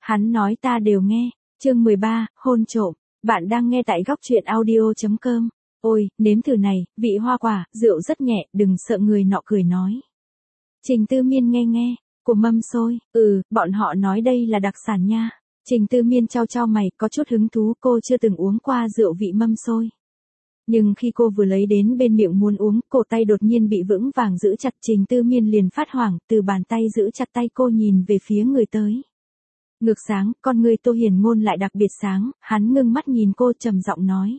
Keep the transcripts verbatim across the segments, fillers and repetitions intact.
Hắn nói ta đều nghe. Chương mười ba, hôn trộm. Bạn đang nghe tại góc truyện audio chấm com. Ôi, nếm thử này, vị hoa quả, rượu rất nhẹ, đừng sợ người nọ cười nói. Trình Tư Miên nghe nghe, của mâm xôi, ừ, bọn họ nói đây là đặc sản nha. Trình Tư Miên chau chau mày, có chút hứng thú, cô chưa từng uống qua rượu vị mâm xôi. Nhưng khi cô vừa lấy đến bên miệng muốn uống, cổ tay đột nhiên bị vững vàng giữ chặt. Trình Tư Miên liền phát hoảng, từ bàn tay giữ chặt tay cô nhìn về phía người tới. Ngược sáng, con người Tô Hiền Ngôn lại đặc biệt sáng, hắn ngưng mắt nhìn cô trầm giọng nói.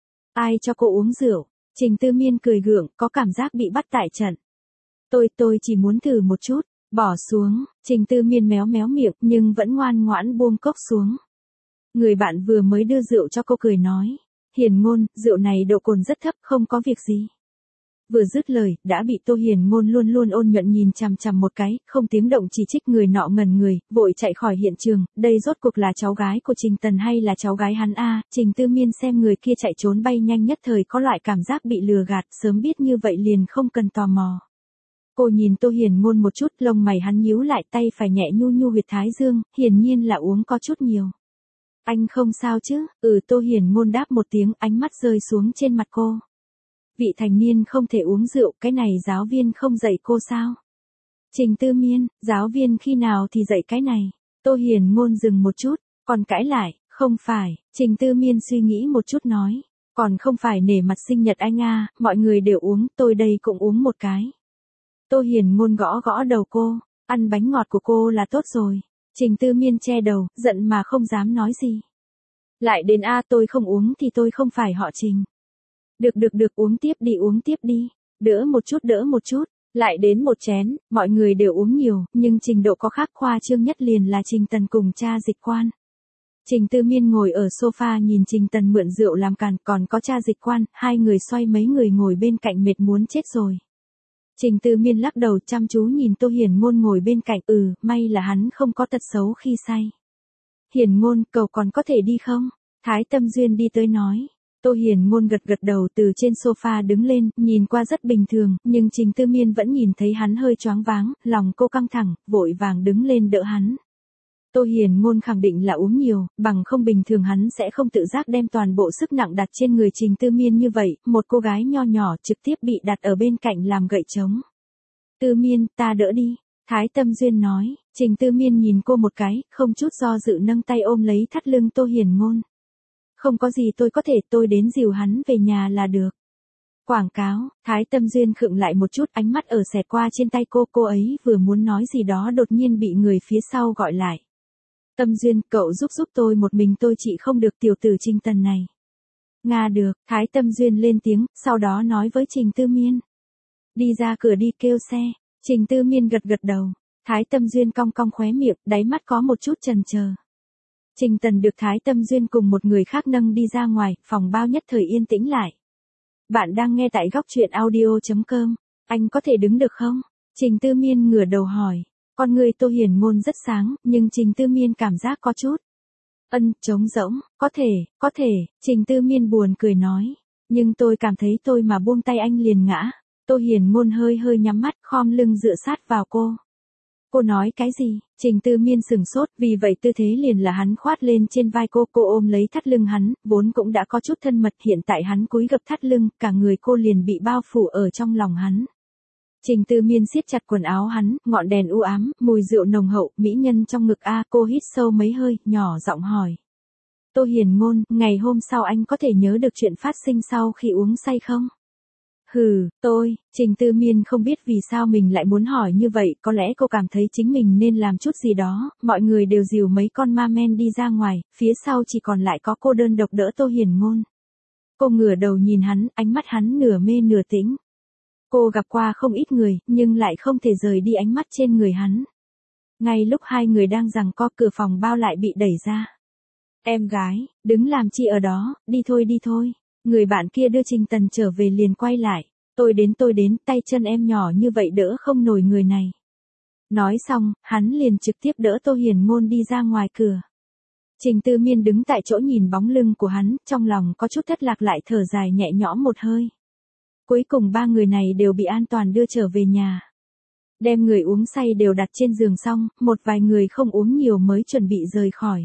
Ai cho cô uống rượu? Trình Tư Miên cười gượng, có cảm giác bị bắt tại trận. Tôi, tôi chỉ muốn thử một chút, bỏ xuống. Trình Tư Miên méo méo miệng, nhưng vẫn ngoan ngoãn buông cốc xuống. Người bạn vừa mới đưa rượu cho cô cười nói. Hiền Ngôn, rượu này độ cồn rất thấp, không có việc gì. Vừa dứt lời, đã bị Tô Hiền Ngôn luôn luôn ôn nhuận nhìn chằm chằm một cái, không tiếng động chỉ trích. Người nọ ngẩn người, vội chạy khỏi hiện trường. Đây rốt cuộc là cháu gái của Trình Tần hay là cháu gái hắn a? Trình Tư Miên xem người kia chạy trốn bay nhanh, nhất thời có loại cảm giác bị lừa gạt, sớm biết như vậy liền không cần tò mò. Cô nhìn Tô Hiền Ngôn một chút, lông mày hắn nhíu lại, tay phải nhẹ nhu nhu huyệt thái dương, hiển nhiên là uống có chút nhiều. Anh không sao chứ? Ừ, Tô Hiền Ngôn đáp một tiếng, ánh mắt rơi xuống trên mặt cô. Vị thành niên không thể uống rượu, cái này giáo viên không dạy cô sao? Trình Tư Miên, giáo viên khi nào thì dạy cái này? Tô Hiền Ngôn dừng một chút, còn cãi lại, không phải. Trình Tư Miên suy nghĩ một chút nói, còn không phải nể mặt sinh nhật anh à, mọi người đều uống, tôi đây cũng uống một cái. Tô Hiền Ngôn gõ gõ đầu cô, ăn bánh ngọt của cô là tốt rồi. Trình Tư Miên che đầu, giận mà không dám nói gì. Lại đến a, tôi không uống thì tôi không phải họ Trình. Được được được, uống tiếp đi uống tiếp đi. Đỡ một chút đỡ một chút. Lại đến một chén, mọi người đều uống nhiều, nhưng trình độ có khác khoa trương nhất liền là Trình Tần cùng cha Dịch Quan. Trình Tư Miên ngồi ở sofa nhìn Trình Tần mượn rượu làm càn, còn có cha Dịch Quan, hai người xoay mấy người ngồi bên cạnh mệt muốn chết rồi. Trình Tư Miên lắc đầu chăm chú nhìn Tô Hiền Ngôn ngồi bên cạnh, ừ, may là hắn không có tật xấu khi say. Hiền Ngôn, cậu còn có thể đi không? Thái Tâm Duyên đi tới nói. Tô Hiền Ngôn gật gật đầu, từ trên sofa đứng lên, nhìn qua rất bình thường, nhưng Trình Tư Miên vẫn nhìn thấy hắn hơi choáng váng, lòng cô căng thẳng, vội vàng đứng lên đỡ hắn. Tô Hiền Ngôn khẳng định là uống nhiều, bằng không bình thường hắn sẽ không tự giác đem toàn bộ sức nặng đặt trên người Trình Tư Miên như vậy, một cô gái nho nhỏ trực tiếp bị đặt ở bên cạnh làm gậy trống. Tư Miên, ta đỡ đi. Thái Tâm Duyên nói. Trình Tư Miên nhìn cô một cái, không chút do dự nâng tay ôm lấy thắt lưng Tô Hiền Ngôn. Không có gì, tôi có thể, tôi đến dìu hắn về nhà là được. Quảng cáo. Thái Tâm Duyên khựng lại một chút, ánh mắt ở xẹt qua trên tay cô, cô ấy vừa muốn nói gì đó đột nhiên bị người phía sau gọi lại. Tâm Duyên, cậu giúp giúp tôi một mình, tôi chị không được tiểu tử Trình Tần này. Nga được. Thái Tâm Duyên lên tiếng, sau đó nói với Trình Tư Miên. Đi ra cửa đi, kêu xe. Trình Tư Miên gật gật đầu. Thái Tâm Duyên cong cong khóe miệng, đáy mắt có một chút chần chờ. Trình Tần được Thái Tâm Duyên cùng một người khác nâng đi ra ngoài, phòng bao nhất thời yên tĩnh lại. Bạn đang nghe tại góc truyện audio chấm com. Anh có thể đứng được không? Trình Tư Miên ngửa đầu hỏi. Con người Tô Hiền Ngôn rất sáng, nhưng Trình Tư Miên cảm giác có chút. Ân, trống rỗng, có thể, có thể, Trình Tư Miên buồn cười nói. Nhưng tôi cảm thấy tôi mà buông tay anh liền ngã. Tô Hiền Ngôn hơi hơi nhắm mắt, khom lưng dựa sát vào cô. Cô nói cái gì? Trình Tư Miên sừng sốt, vì vậy tư thế liền là hắn khoát lên trên vai cô, cô ôm lấy thắt lưng hắn, vốn cũng đã có chút thân mật, hiện tại hắn cúi gập thắt lưng, cả người cô liền bị bao phủ ở trong lòng hắn. Trình Tư Miên siết chặt quần áo hắn, ngọn đèn u ám, mùi rượu nồng hậu, mỹ nhân trong ngực a, cô hít sâu mấy hơi, nhỏ giọng hỏi. Tô Hiền Ngôn, ngày hôm sau anh có thể nhớ được chuyện phát sinh sau khi uống say không? Hừ, tôi, Trình Tư Miên không biết vì sao mình lại muốn hỏi như vậy, có lẽ cô cảm thấy chính mình nên làm chút gì đó, mọi người đều dìu mấy con ma men đi ra ngoài, phía sau chỉ còn lại có cô đơn độc đỡ Tô Hiền Ngôn. Cô ngửa đầu nhìn hắn, ánh mắt hắn nửa mê nửa tĩnh. Cô gặp qua không ít người, nhưng lại không thể rời đi ánh mắt trên người hắn. Ngay lúc hai người đang giằng co, cửa phòng bao lại bị đẩy ra. Em gái, đứng làm chi ở đó, đi thôi đi thôi. Người bạn kia đưa Trình Tần trở về liền quay lại. Tôi đến tôi đến, tay chân em nhỏ như vậy đỡ không nổi người này. Nói xong, hắn liền trực tiếp đỡ Tô Hiền Ngôn đi ra ngoài cửa. Trình Tư Miên đứng tại chỗ nhìn bóng lưng của hắn, trong lòng có chút thất lạc lại thở dài nhẹ nhõm một hơi. Cuối cùng ba người này đều bị an toàn đưa trở về nhà. Đem người uống say đều đặt trên giường xong, một vài người không uống nhiều mới chuẩn bị rời khỏi.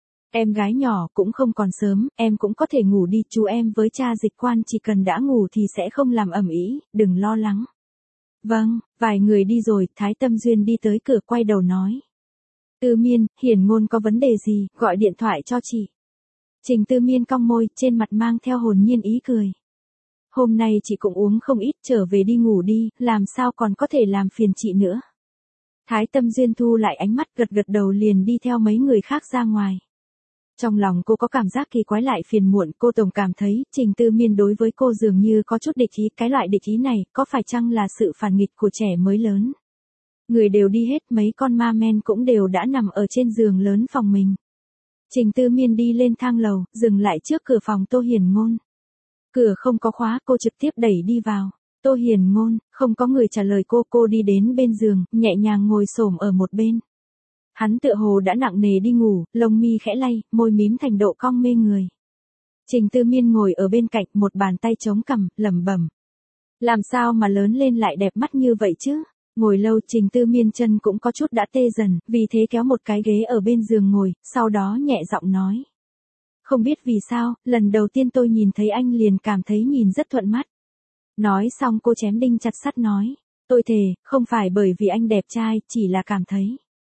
Em gái nhỏ cũng không còn sớm, em cũng có thể ngủ đi, chú em với cha Dịch Quan chỉ cần đã ngủ thì sẽ không làm ầm ĩ, đừng lo lắng. Vâng, vài người đi rồi, Thái Tâm Duyên đi tới cửa quay đầu nói. Tư Miên, Hiển Ngôn có vấn đề gì, gọi điện thoại cho chị. Trình Tư Miên cong môi, trên mặt mang theo hồn nhiên ý cười. Hôm nay chị cũng uống không ít, trở về đi ngủ đi, làm sao còn có thể làm phiền chị nữa. Thái Tâm Duyên thu lại ánh mắt, gật gật đầu liền đi theo mấy người khác ra ngoài. Trong lòng cô có cảm giác kỳ quái lại phiền muộn, cô tổng cảm thấy Trình Tư Miên đối với cô dường như có chút địch ý, cái loại địch ý này có phải chăng là sự phản nghịch của trẻ mới lớn. Người đều đi hết, mấy con ma men cũng đều đã nằm ở trên giường lớn phòng mình. Trình Tư Miên đi lên thang lầu, dừng lại trước cửa phòng Tô Hiển Ngôn. Cửa không có khóa, cô trực tiếp đẩy đi vào. Tô Hiển Ngôn, không có người trả lời cô, cô đi đến bên giường, nhẹ nhàng ngồi xổm ở một bên. Hắn tựa hồ đã nặng nề đi ngủ, lông mi khẽ lay, môi mím thành độ cong mê người. Trình Tư Miên ngồi ở bên cạnh, một bàn tay chống cằm, lẩm bẩm. Làm sao mà lớn lên lại đẹp mắt như vậy chứ? Ngồi lâu Trình Tư Miên chân cũng có chút đã tê dần, vì thế kéo một cái ghế ở bên giường ngồi, sau đó nhẹ giọng nói. Không biết vì sao, lần đầu tiên tôi nhìn thấy anh liền cảm thấy nhìn rất thuận mắt. Nói xong cô chém đinh chặt sắt nói. Tôi thề, không phải bởi vì anh đẹp trai, chỉ là cảm thấy.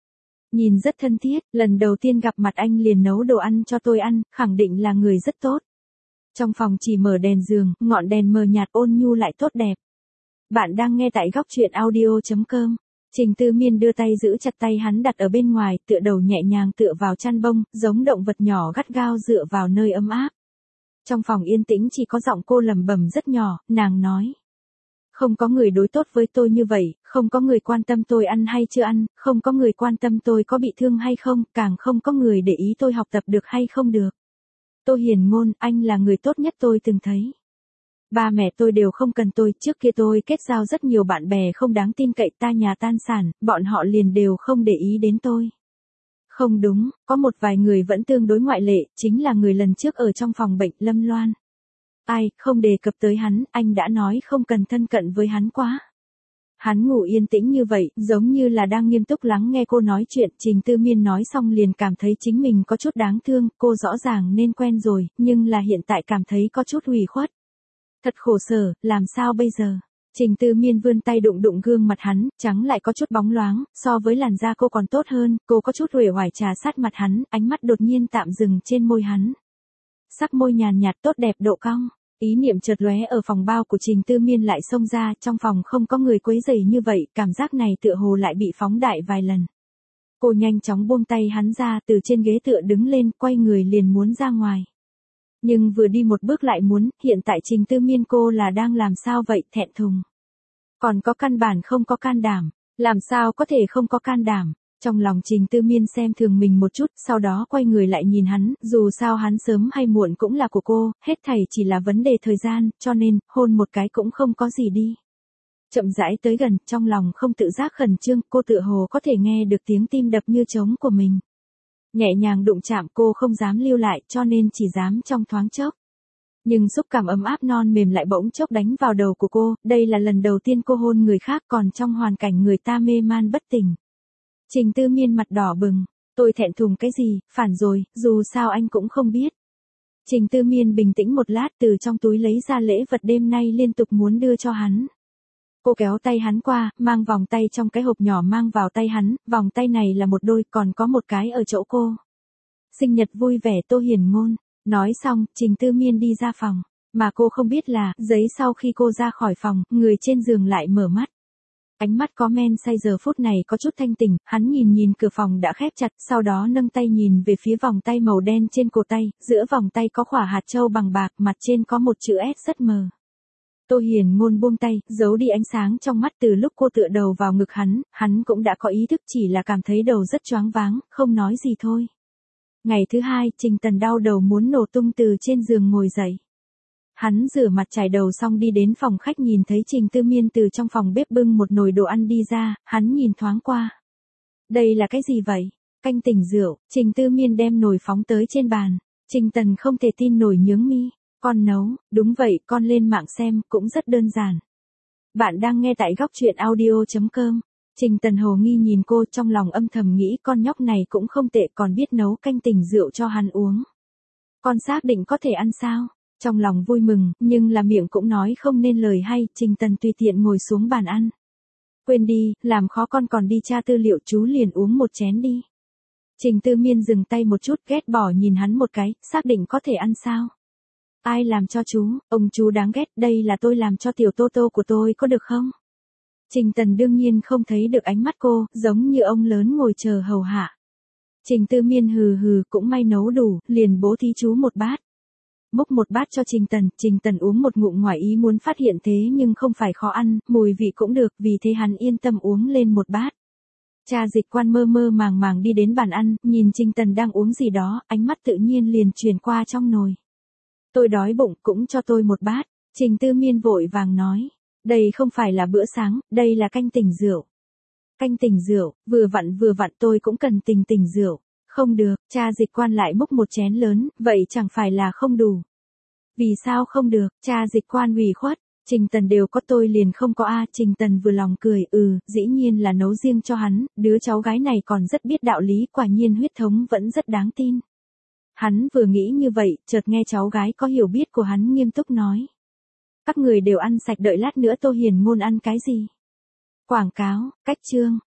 Nhìn rất thân thiết, lần đầu tiên gặp mặt anh liền nấu đồ ăn cho tôi ăn, khẳng định là người rất tốt. Trong phòng chỉ mở đèn giường, ngọn đèn mờ nhạt ôn nhu lại tốt đẹp. Bạn đang nghe tại góc truyện audio chấm com. Trình Tư Miên đưa tay giữ chặt tay hắn đặt ở bên ngoài, tựa đầu nhẹ nhàng tựa vào chăn bông, giống động vật nhỏ gắt gao dựa vào nơi ấm áp. Trong phòng yên tĩnh chỉ có giọng cô lẩm bẩm rất nhỏ, nàng nói. Không có người đối tốt với tôi như vậy, không có người quan tâm tôi ăn hay chưa ăn, không có người quan tâm tôi có bị thương hay không, càng không có người để ý tôi học tập được hay không được. Tô Hiển Ngôn, anh là người tốt nhất tôi từng thấy. Ba mẹ tôi đều không cần tôi, trước kia tôi kết giao rất nhiều bạn bè không đáng tin cậy, ta nhà tan sản, bọn họ liền đều không để ý đến tôi. Không đúng, có một vài người vẫn tương đối ngoại lệ, chính là người lần trước ở trong phòng bệnh, Lâm Loan. Ai, không đề cập tới hắn, anh đã nói không cần thân cận với hắn quá. Hắn ngủ yên tĩnh như vậy, giống như là đang nghiêm túc lắng nghe cô nói chuyện, Trình Tư Miên nói xong liền cảm thấy chính mình có chút đáng thương, cô rõ ràng nên quen rồi, nhưng là hiện tại cảm thấy có chút ủy khuất. Thật khổ sở, làm sao bây giờ? Trình Tư Miên vươn tay đụng đụng gương mặt hắn, trắng lại có chút bóng loáng, so với làn da cô còn tốt hơn, cô có chút uể oải trà sát mặt hắn, ánh mắt đột nhiên tạm dừng trên môi hắn. Sắc môi nhàn nhạt tốt đẹp độ cong, ý niệm chợt lóe ở phòng bao của Trình Tư Miên lại xông ra, trong phòng không có người quấy rầy như vậy, cảm giác này tựa hồ lại bị phóng đại vài lần. Cô nhanh chóng buông tay hắn ra, từ trên ghế tựa đứng lên, quay người liền muốn ra ngoài. Nhưng vừa đi một bước lại muốn, hiện tại Trình Tư Miên cô là đang làm sao vậy, thẹn thùng. Còn có căn bản không có can đảm, làm sao có thể không có can đảm. Trong lòng Trình Tư Miên xem thường mình một chút, sau đó quay người lại nhìn hắn, dù sao hắn sớm hay muộn cũng là của cô, hết thảy chỉ là vấn đề thời gian, cho nên, hôn một cái cũng không có gì đi. Chậm rãi tới gần, trong lòng không tự giác khẩn trương, cô tựa hồ có thể nghe được tiếng tim đập như trống của mình. Nhẹ nhàng đụng chạm cô không dám lưu lại, cho nên chỉ dám trong thoáng chốc. Nhưng xúc cảm ấm áp non mềm lại bỗng chốc đánh vào đầu của cô, đây là lần đầu tiên cô hôn người khác còn trong hoàn cảnh người ta mê man bất tỉnh. Trình Tư Miên mặt đỏ bừng, tôi thẹn thùng cái gì, phản rồi, dù sao anh cũng không biết. Trình Tư Miên bình tĩnh một lát từ trong túi lấy ra lễ vật đêm nay liên tục muốn đưa cho hắn. Cô kéo tay hắn qua, mang vòng tay trong cái hộp nhỏ mang vào tay hắn, vòng tay này là một đôi, còn có một cái ở chỗ cô. Sinh nhật vui vẻ Tô Hiển Ngôn. Nói xong, Trình Tư Miên đi ra phòng, mà cô không biết là, giấy sau khi cô ra khỏi phòng, người trên giường lại mở mắt. Ánh mắt có men say giờ phút này có chút thanh tỉnh, hắn nhìn nhìn cửa phòng đã khép chặt, sau đó nâng tay nhìn về phía vòng tay màu đen trên cổ tay, giữa vòng tay có khỏa hạt châu bằng bạc, mặt trên có một chữ S rất mờ. Tô Hiển Ngôn buông tay, giấu đi ánh sáng trong mắt từ lúc cô tựa đầu vào ngực hắn, hắn cũng đã có ý thức chỉ là cảm thấy đầu rất choáng váng, không nói gì thôi. Ngày thứ hai, Trình Tần đau đầu muốn nổ tung từ trên giường ngồi dậy. Hắn rửa mặt chải đầu xong đi đến phòng khách nhìn thấy Trình Tư Miên từ trong phòng bếp bưng một nồi đồ ăn đi ra, hắn nhìn thoáng qua. Đây là cái gì vậy? Canh tỉnh rượu, Trình Tư Miên đem nồi phóng tới trên bàn. Trình Tần không thể tin nổi nhướng mi. Con nấu, đúng vậy, con lên mạng xem, cũng rất đơn giản. Bạn đang nghe tại góc truyện audio chấm com. Trình Tần hồ nghi nhìn cô, trong lòng âm thầm nghĩ con nhóc này cũng không tệ, còn biết nấu canh tình rượu cho hắn uống. Con xác định có thể ăn sao? Trong lòng vui mừng, nhưng là miệng cũng nói không nên lời hay, Trình Tần tùy tiện ngồi xuống bàn ăn. Quên đi, làm khó con còn đi tra tư liệu, chú liền uống một chén đi. Trình Tư Miên dừng tay một chút, ghét bỏ nhìn hắn một cái, xác định có thể ăn sao? Ai làm cho chú, ông chú đáng ghét, đây là tôi làm cho tiểu Tô Tô của tôi có được không? Trình Tần đương nhiên không thấy được ánh mắt cô, giống như ông lớn ngồi chờ hầu hạ. Trình Tư Miên hừ hừ, cũng may nấu đủ, liền bố thí chú một bát. Múc một bát cho Trình Tần, Trình Tần uống một ngụm ngoài ý muốn phát hiện thế nhưng không phải khó ăn, mùi vị cũng được, vì thế hắn yên tâm uống lên một bát. Cha Dịch Quan mơ mơ màng màng đi đến bàn ăn, nhìn Trình Tần đang uống gì đó, ánh mắt tự nhiên liền chuyển qua trong nồi. Tôi đói bụng, cũng cho tôi một bát. Trình Tư Miên vội vàng nói, đây không phải là bữa sáng, đây là canh tình rượu. Canh tình rượu, vừa vặn vừa vặn, tôi cũng cần tình tình rượu. Không được, cha Dịch Quan lại múc một chén lớn, vậy chẳng phải là không đủ. Vì sao không được, cha Dịch Quan ủy khuất, Trình Tần đều có tôi liền không có a. Trình Tần vừa lòng cười, ừ, dĩ nhiên là nấu riêng cho hắn, đứa cháu gái này còn rất biết đạo lý, quả nhiên huyết thống vẫn rất đáng tin. Hắn vừa nghĩ như vậy, chợt nghe cháu gái có hiểu biết của hắn nghiêm túc nói. Các người đều ăn sạch, đợi lát nữa Tô Hiền Ngôn ăn cái gì? Quảng cáo, cách chương.